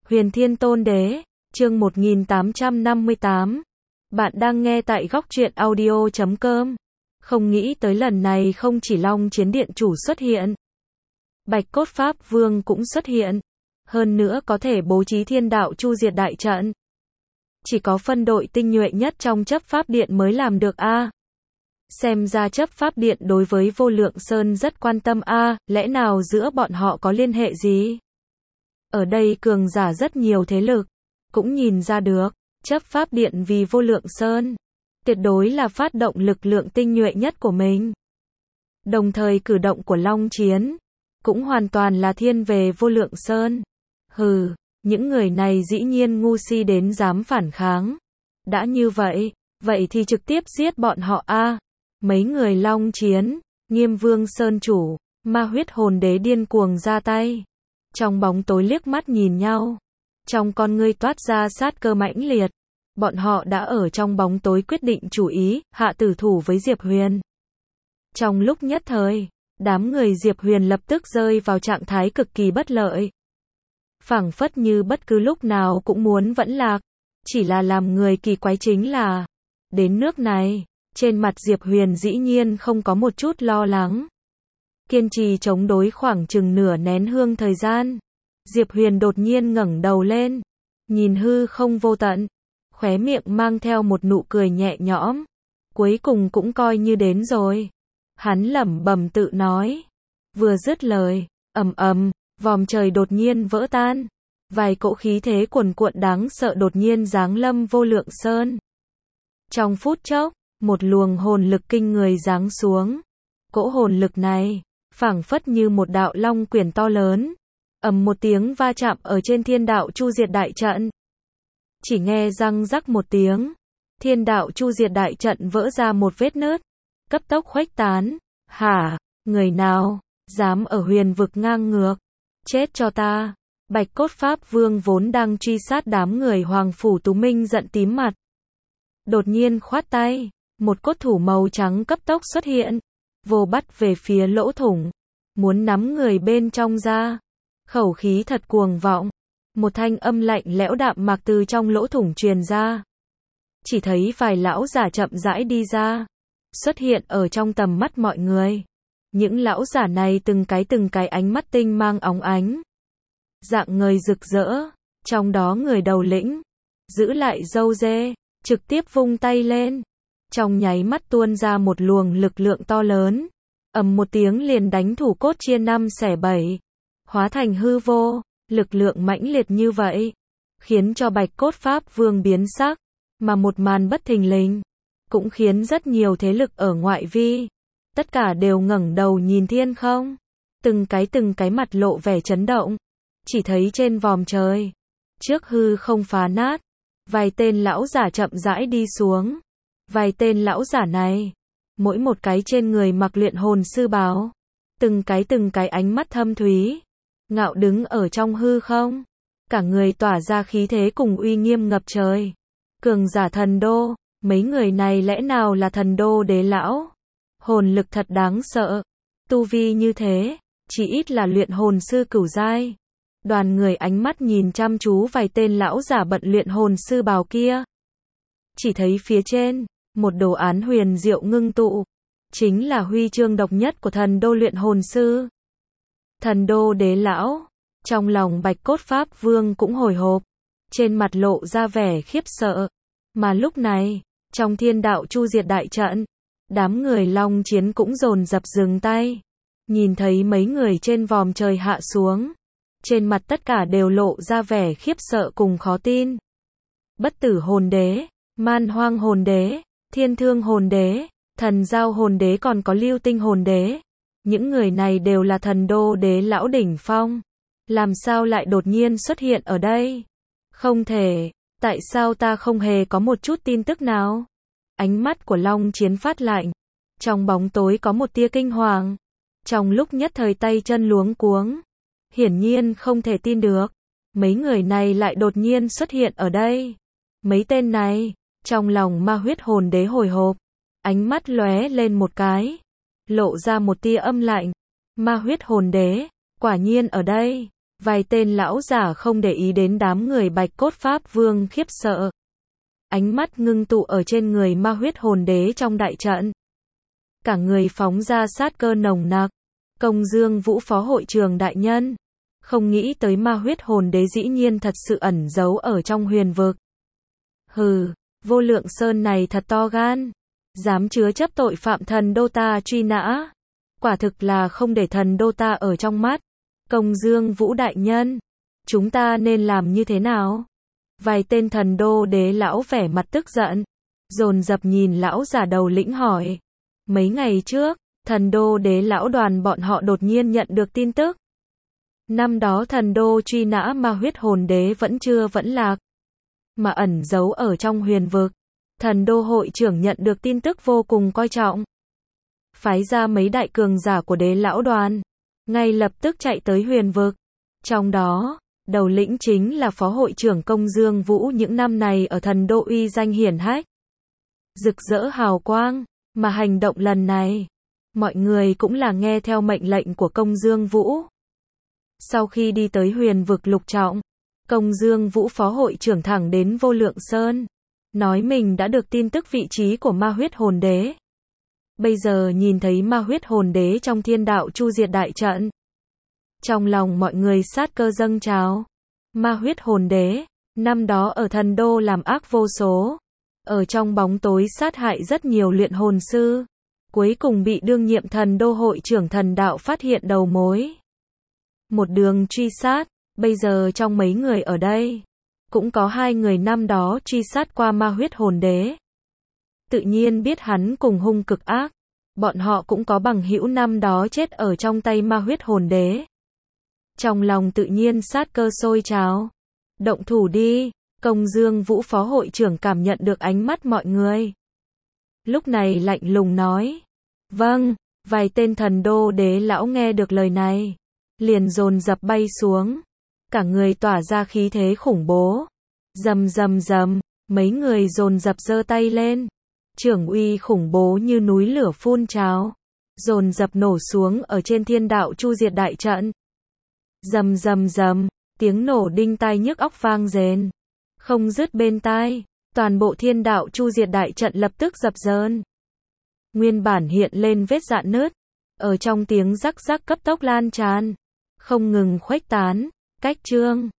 Huyền Thiên Tôn Đế, chương 1858. Bạn đang nghe tại góc truyện audio.com. Không nghĩ tới lần này không chỉ Long Chiến Điện chủ xuất hiện, Bạch Cốt Pháp Vương cũng xuất hiện, hơn nữa có thể bố trí thiên đạo chu diệt đại trận. Chỉ có phân đội tinh nhuệ nhất trong chấp pháp điện mới làm được a. Xem ra chấp pháp điện đối với Vô Lượng Sơn rất quan tâm a, lẽ nào giữa bọn họ có liên hệ gì? Ở đây cường giả rất nhiều thế lực, cũng nhìn ra được, chấp pháp điện vì Vô Lượng Sơn, tuyệt đối là phát động lực lượng tinh nhuệ nhất của mình. Đồng thời cử động của Long Chiến, cũng hoàn toàn là thiên về Vô Lượng Sơn. Hừ, những người này dĩ nhiên ngu si đến dám phản kháng. Đã như vậy, vậy thì trực tiếp giết bọn họ a. Mấy người Long Chiến, Nghiêm Vương Sơn chủ, Ma Huyết Hồn Đế điên cuồng ra tay. Trong bóng tối liếc mắt nhìn nhau, trong con ngươi toát ra sát cơ mãnh liệt. Bọn họ đã ở trong bóng tối quyết định chủ ý, hạ tử thủ với Diệp Huyền. Trong lúc nhất thời, đám người Diệp Huyền lập tức rơi vào trạng thái cực kỳ bất lợi. Phảng phất như bất cứ lúc nào cũng muốn vẫn lạc. Chỉ là làm người kỳ quái chính là, đến nước này, trên mặt Diệp Huyền dĩ nhiên không có một chút lo lắng. Kiên trì chống đối khoảng chừng nửa nén hương thời gian, Diệp Huyền đột nhiên ngẩng đầu lên, nhìn hư không vô tận, khóe miệng mang theo một nụ cười nhẹ nhõm. Cuối cùng cũng coi như đến rồi. Hắn lẩm bẩm tự nói. Vừa dứt lời, ầm ầm, vòm trời đột nhiên vỡ tan. Vài cỗ khí thế cuồn cuộn đáng sợ đột nhiên giáng lâm Vô Lượng Sơn. Trong phút chốc, một luồng hồn lực kinh người giáng xuống. Cỗ hồn lực này, phảng phất như một đạo long quyển to lớn, ầm một tiếng va chạm ở trên thiên đạo chu diệt đại trận. Chỉ nghe răng rắc một tiếng, thiên đạo chu diệt đại trận vỡ ra một vết nứt, cấp tốc khuếch tán. Hả, người nào dám ở huyền vực ngang ngược, chết cho ta. Bạch Cốt Pháp Vương vốn đang truy sát đám người Hoàng Phủ Tú Minh giận tím mặt. Đột nhiên khoát tay, một cốt thủ màu trắng cấp tốc xuất hiện, vồ bắt về phía lỗ thủng, muốn nắm người bên trong ra. Khẩu khí thật cuồng vọng, một thanh âm lạnh lẽo đạm mạc từ trong lỗ thủng truyền ra. Chỉ thấy vài lão giả chậm rãi đi ra, xuất hiện ở trong tầm mắt mọi người. Những lão giả này từng cái ánh mắt tinh mang óng ánh, dạng ngời rực rỡ, trong đó người đầu lĩnh, giữ lại râu dê, trực tiếp vung tay lên. Trong nháy mắt tuôn ra một luồng lực lượng to lớn, ầm một tiếng liền đánh thủ cốt chia 5 xẻ 7, hóa thành hư vô. Lực lượng mãnh liệt như vậy, khiến cho Bạch Cốt Pháp Vương biến sắc, mà một màn bất thình lình, cũng khiến rất nhiều thế lực ở ngoại vi, tất cả đều ngẩng đầu nhìn thiên không, từng cái mặt lộ vẻ chấn động. Chỉ thấy trên vòm trời, trước hư không phá nát, vài tên lão giả chậm rãi đi xuống. Vài tên lão giả này, mỗi một cái trên người mặc luyện hồn sư bào, từng cái ánh mắt thâm thúy, ngạo đứng ở trong hư không, cả người tỏa ra khí thế cùng uy nghiêm ngập trời. Cường giả thần đô, mấy người này lẽ nào là thần đô đế lão? Hồn lực thật đáng sợ, tu vi như thế, chỉ ít là luyện hồn sư cửu giai. Đoàn người ánh mắt nhìn chăm chú vài tên lão giả bận luyện hồn sư bào kia. Chỉ thấy phía trên, một đồ án huyền diệu ngưng tụ, chính là huy chương độc nhất của thần đô luyện hồn sư. Thần đô đế lão, trong lòng Bạch Cốt Pháp Vương cũng hồi hộp, trên mặt lộ ra vẻ khiếp sợ. Mà lúc này, trong thiên đạo chu diệt đại trận, đám người Long Chiến cũng dồn dập dừng tay. Nhìn thấy mấy người trên vòm trời hạ xuống, trên mặt tất cả đều lộ ra vẻ khiếp sợ cùng khó tin. Bất tử hồn đế, man hoang hồn đế, thiên thương hồn đế, thần giao hồn đế còn có lưu tinh hồn đế. Những người này đều là thần đô đế lão đỉnh phong. Làm sao lại đột nhiên xuất hiện ở đây? Không thể, tại sao ta không hề có một chút tin tức nào? Ánh mắt của Long Chiến phát lạnh, trong bóng tối có một tia kinh hoàng. Trong lúc nhất thời tay chân luống cuống, hiển nhiên không thể tin được, mấy người này lại đột nhiên xuất hiện ở đây. Mấy tên này, trong lòng Ma Huyết Hồn Đế hồi hộp, ánh mắt lóe lên một cái, lộ ra một tia âm lạnh. Ma Huyết Hồn Đế, quả nhiên ở đây. Vài tên lão giả không để ý đến đám người Bạch Cốt Pháp Vương khiếp sợ. Ánh mắt ngưng tụ ở trên người ma huyết hồn đế trong đại trận. Cả người phóng ra sát cơ nồng nặc. Công Dương Vũ phó hội trường đại nhân. Không nghĩ tới ma huyết hồn đế dĩ nhiên thật sự ẩn giấu ở trong huyền vực. Hừ, Vô Lượng Sơn này thật to gan. Dám chứa chấp tội phạm thần đô ta truy nã. Quả thực là không để thần đô ta ở trong mắt. Công Dương Vũ đại nhân. Chúng ta nên làm như thế nào? Vài tên thần đô đế lão vẻ mặt tức giận. Dồn dập nhìn lão giả đầu lĩnh hỏi. Mấy ngày trước, thần đô đế lão đoàn bọn họ đột nhiên nhận được tin tức. Năm đó thần đô truy nã ma huyết hồn đế vẫn chưa vẫn lạc. Mà ẩn giấu ở trong huyền vực. Thần đô hội trưởng nhận được tin tức vô cùng coi trọng. Phái ra mấy đại cường giả của đế lão đoàn. Ngay lập tức chạy tới huyền vực. Trong đó, đầu lĩnh chính là phó hội trưởng Công Dương Vũ những năm này ở thần đô uy danh hiển hách. Rực rỡ hào quang, mà hành động lần này, mọi người cũng là nghe theo mệnh lệnh của Công Dương Vũ. Sau khi đi tới huyền vực lục trọng, Công Dương Vũ phó hội trưởng thẳng đến Vô Lượng Sơn, nói mình đã được tin tức vị trí của ma huyết hồn đế. Bây giờ nhìn thấy ma huyết hồn đế trong thiên đạo chu diệt đại trận. Trong lòng mọi người sát cơ dâng trào. Ma huyết hồn đế, năm đó ở thần đô làm ác vô số. Ở trong bóng tối sát hại rất nhiều luyện hồn sư. Cuối cùng bị đương nhiệm thần đô hội trưởng thần đạo phát hiện đầu mối. Một đường truy sát, bây giờ trong mấy người ở đây, cũng có 2 người năm đó truy sát qua ma huyết hồn đế. Tự nhiên biết hắn cùng hung cực ác. Bọn họ cũng có bằng hữu năm đó chết ở trong tay ma huyết hồn đế. Trong lòng tự nhiên sát cơ sôi trào. Động thủ đi, Công Dương Vũ phó hội trưởng cảm nhận được ánh mắt mọi người. Lúc này lạnh lùng nói. Vâng, vài tên thần đô đế lão nghe được lời này. Liền dồn dập bay xuống. Cả người tỏa ra khí thế khủng bố. Rầm rầm rầm, mấy người dồn dập giơ tay lên. Trưởng uy khủng bố như núi lửa phun trào. Dồn dập nổ xuống ở trên thiên đạo chu diệt đại trận. Rầm rầm rầm, tiếng nổ đinh tai nhức óc vang rền. Không dứt bên tai, toàn bộ thiên đạo chu diệt đại trận lập tức dập dờn. Nguyên bản hiện lên vết rạn nứt, ở trong tiếng rắc rắc cấp tốc lan tràn, không ngừng khuếch tán, cách trương.